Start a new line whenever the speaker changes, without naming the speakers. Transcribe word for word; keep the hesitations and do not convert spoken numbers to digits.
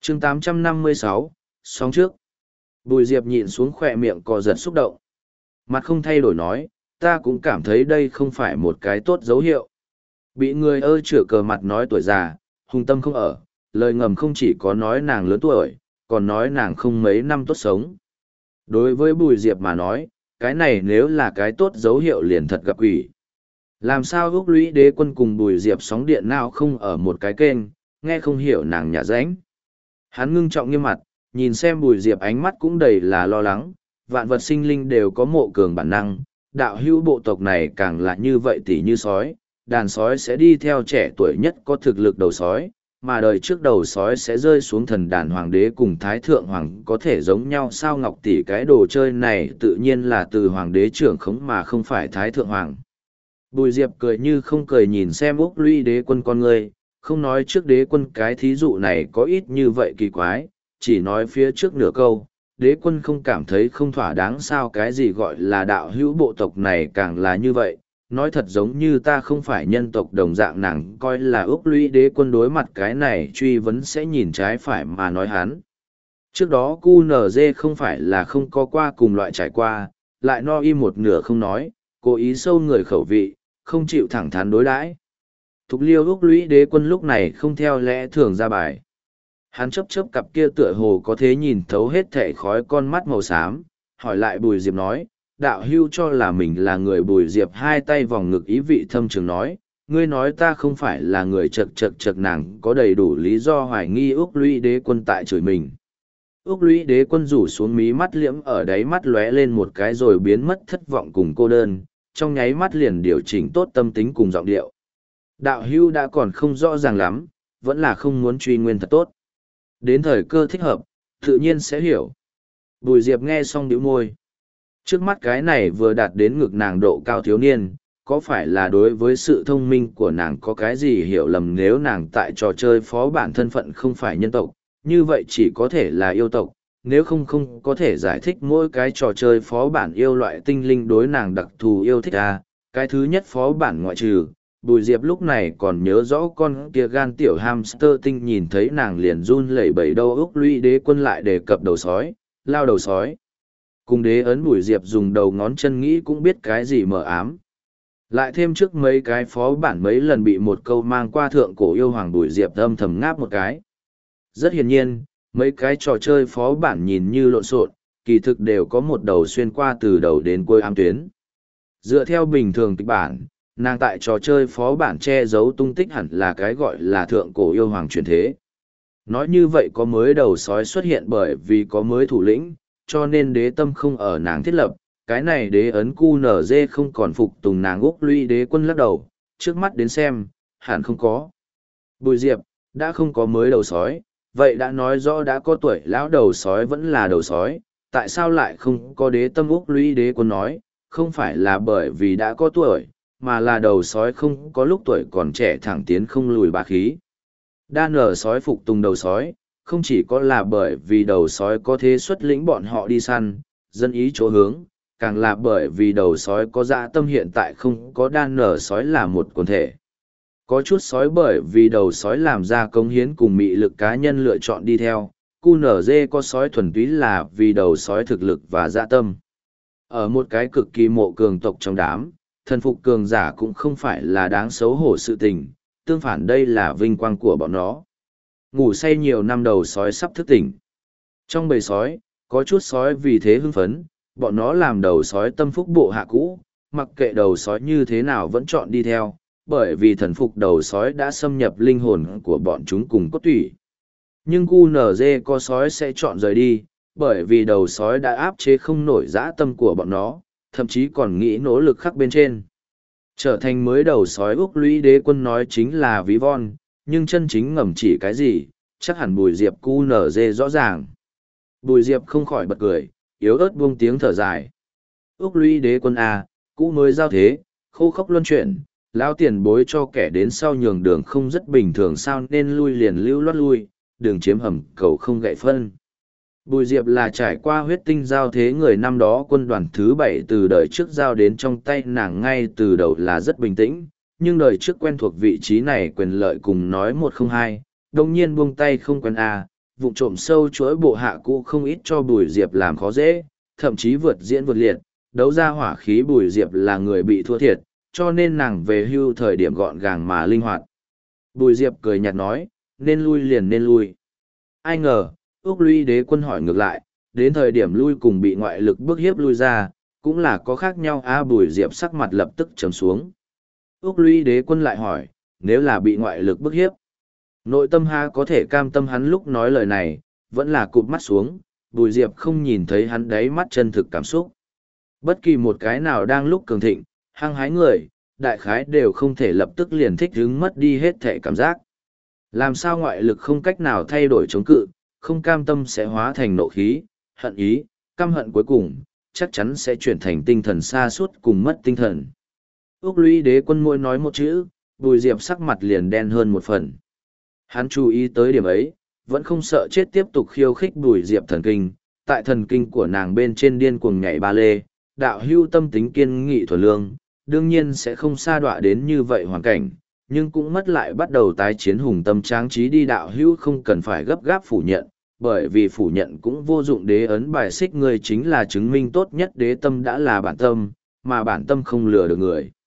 chương tám trăm năm mươi sáu, sóng trước. Bùi Diệp nhịn xuống khỏe miệng co giật xúc động. Mặt không thay đổi nói, ta cũng cảm thấy đây không phải một cái tốt dấu hiệu. Bị người ơ chửa cờ mặt nói tuổi già, hùng tâm không ở, lời ngầm không chỉ có nói nàng lớn tuổi, còn nói nàng không mấy năm tốt sống. Đối với Bùi Diệp mà nói, cái này nếu là cái tốt dấu hiệu liền thật gặp quỷ. Làm sao Úc Lũy Đế Quân cùng Bùi Diệp sóng điện nào không ở một cái kênh, nghe không hiểu nàng nhả rãnh. Hắn ngưng trọng nghiêm mặt, nhìn xem Bùi Diệp ánh mắt cũng đầy là lo lắng, vạn vật sinh linh đều có mộ cường bản năng, đạo hữu bộ tộc này càng là như vậy tỉ như sói, đàn sói sẽ đi theo trẻ tuổi nhất có thực lực đầu sói, mà đời trước đầu sói sẽ rơi xuống thần đàn hoàng đế cùng thái thượng hoàng có thể giống nhau sao ngọc tỷ cái đồ chơi này tự nhiên là từ hoàng đế trưởng khống mà không phải thái thượng hoàng. Bùi Diệp cười như không cười nhìn xem Úc Lũy Đế Quân con người, không nói trước đế quân cái thí dụ này có ít như vậy kỳ quái, chỉ nói phía trước nửa câu, đế quân không cảm thấy không thỏa đáng sao cái gì gọi là đạo hữu bộ tộc này càng là như vậy, nói thật giống như ta không phải nhân tộc đồng dạng nàng coi là Úc Lũy Đế Quân đối mặt cái này truy vấn sẽ nhìn trái phải mà nói hắn. Trước đó cu nờ dê không phải là không có qua cùng loại trải qua, lại no im một nửa không nói, cố ý sâu người khẩu vị, không chịu thẳng thắn đối đãi. Thục liêu Úc Lũy Đế Quân lúc này không theo lẽ thường ra bài. Hắn chấp chấp cặp kia tựa hồ có thế nhìn thấu hết thảy khói con mắt màu xám, hỏi lại Bùi Diệp nói, đạo hưu cho là mình là người. Bùi Diệp hai tay vòng ngực ý vị thâm trường nói, ngươi nói ta không phải là người chật chật chật nàng có đầy đủ lý do hoài nghi Úc Lũy Đế Quân tại chửi mình. Úc Lũy Đế Quân rủ xuống mí mắt liễm ở đáy mắt lóe lên một cái rồi biến mất thất vọng cùng cô đơn, trong nháy mắt liền điều chỉnh tốt tâm tính cùng giọng điệu. Đạo hưu đã còn không rõ ràng lắm, vẫn là không muốn truy nguyên thật tốt. Đến thời cơ thích hợp, tự nhiên sẽ hiểu. Bùi Diệp nghe xong nhíu môi. Trước mắt cái này vừa đạt đến ngực nàng độ cao thiếu niên, có phải là đối với sự thông minh của nàng có cái gì hiểu lầm nếu nàng tại trò chơi phó bản thân phận không phải nhân tộc, như vậy chỉ có thể là yêu tộc, nếu không không có thể giải thích mỗi cái trò chơi phó bản yêu loại tinh linh đối nàng đặc thù yêu thích à, cái thứ nhất phó bản ngoại trừ. Bùi Diệp lúc này còn nhớ rõ con kia gan tiểu hamster tinh nhìn thấy nàng liền run lẩy bẩy đâu. Úc Lũy Đế Quân lại đề cập đầu sói, lao đầu sói. Cùng đế ấn Bùi Diệp dùng đầu ngón chân nghĩ cũng biết cái gì mờ ám. Lại thêm trước mấy cái phó bản mấy lần bị một câu mang qua thượng cổ yêu hoàng Bùi Diệp âm thầm ngáp một cái. Rất hiển nhiên, mấy cái trò chơi phó bản nhìn như lộn xộn, kỳ thực đều có một đầu xuyên qua từ đầu đến cuối ám tuyến. Dựa theo bình thường kịch bản, nàng tại trò chơi phó bản che giấu tung tích hẳn là cái gọi là thượng cổ yêu hoàng truyền thế. Nói như vậy có mới đầu sói xuất hiện bởi vì có mới thủ lĩnh, cho nên đế tâm không ở nàng thiết lập, cái này đế ấn cu nở dê không còn phục tùng nàng. Úc Lũy Đế Quân lắc đầu, trước mắt đến xem, hẳn không có. Bùi Diệp, đã không có mới đầu sói, vậy đã nói rõ đã có tuổi lão đầu sói vẫn là đầu sói, tại sao lại không có đế tâm? Úc Lũy Đế Quân nói, không phải là bởi vì đã có tuổi, mà là đầu sói không có lúc tuổi còn trẻ thẳng tiến không lùi bá khí. Đa nở sói phục tùng đầu sói, không chỉ có là bởi vì đầu sói có thế xuất lĩnh bọn họ đi săn, dân ý chỗ hướng, càng là bởi vì đầu sói có dã tâm hiện tại không có đa nở sói là một quần thể. Có chút sói bởi vì đầu sói làm ra cống hiến cùng mị lực cá nhân lựa chọn đi theo, cu nở dê có sói thuần túy là vì đầu sói thực lực và dã tâm. Ở một cái cực kỳ mộ cường tộc trong đám, thần phục cường giả cũng không phải là đáng xấu hổ sự tình, tương phản đây là vinh quang của bọn nó. Ngủ say nhiều năm đầu sói sắp thức tỉnh. Trong bầy sói, có chút sói vì thế hưng phấn, bọn nó làm đầu sói tâm phúc bộ hạ cũ, mặc kệ đầu sói như thế nào vẫn chọn đi theo, bởi vì thần phục đầu sói đã xâm nhập linh hồn của bọn chúng cùng cốt tủy. Nhưng cu nở dê có sói sẽ chọn rời đi, bởi vì đầu sói đã áp chế không nổi dã tâm của bọn nó, thậm chí còn nghĩ nỗ lực khắc bên trên. Trở thành mới đầu sói. Úc Lũy Đế Quân nói chính là ví von, nhưng chân chính ngầm chỉ cái gì, chắc hẳn Bùi Diệp cu nở dê rõ ràng. Bùi Diệp không khỏi bật cười, yếu ớt buông tiếng thở dài. Úc Lũy Đế Quân à, cũ mới giao thế, khô khốc luân chuyển, lao tiền bối cho kẻ đến sau nhường đường không rất bình thường sao nên lui liền lưu loát lui, đường chiếm hầm cầu không gậy phân. Bùi Diệp là trải qua huyết tinh giao thế người năm đó quân đoàn thứ bảy từ đời trước giao đến trong tay nàng ngay từ đầu là rất bình tĩnh, nhưng đời trước quen thuộc vị trí này quyền lợi cùng nói một không hai, đồng nhiên buông tay không quen à, vụng trộm sâu chuỗi bộ hạ cũ không ít cho Bùi Diệp làm khó dễ, thậm chí vượt diễn vượt liệt, đấu ra hỏa khí Bùi Diệp là người bị thua thiệt, cho nên nàng về hưu thời điểm gọn gàng mà linh hoạt. Bùi Diệp cười nhạt nói, nên lui liền nên lui. Ai ngờ, Úc Lũy Đế Quân hỏi ngược lại, đến thời điểm lui cùng bị ngoại lực bức hiếp lui ra, cũng là có khác nhau. A Bùi Diệp sắc mặt lập tức trầm xuống. Úc Lũy Đế Quân lại hỏi, nếu là bị ngoại lực bức hiếp, nội tâm ha có thể cam tâm? Hắn lúc nói lời này, vẫn là cụp mắt xuống, Bùi Diệp không nhìn thấy hắn đáy mắt chân thực cảm xúc. Bất kỳ một cái nào đang lúc cường thịnh, hăng hái người, đại khái đều không thể lập tức liền thích hứng mất đi hết thể cảm giác. Làm sao ngoại lực không cách nào thay đổi chống cự, không cam tâm sẽ hóa thành nộ khí, hận ý, căm hận cuối cùng, chắc chắn sẽ chuyển thành tinh thần sa sút cùng mất tinh thần. Úc Lũy Đế Quân mỗi nói một chữ, Bùi Diệp sắc mặt liền đen hơn một phần. Hắn chú ý tới điểm ấy, vẫn không sợ chết tiếp tục khiêu khích Bùi Diệp thần kinh, tại thần kinh của nàng bên trên điên cuồng nhảy ba lê, đạo hưu tâm tính kiên nghị thuần lương, đương nhiên sẽ không sa đọa đến như vậy hoàn cảnh, nhưng cũng mất lại bắt đầu tái chiến hùng tâm tráng trí đi. Đạo hưu không cần phải gấp gáp phủ nhận, bởi vì phủ nhận cũng vô dụng. Đế ấn bài xích người chính là chứng minh tốt nhất. Đế tâm đã là bản tâm, mà bản tâm không lừa được người.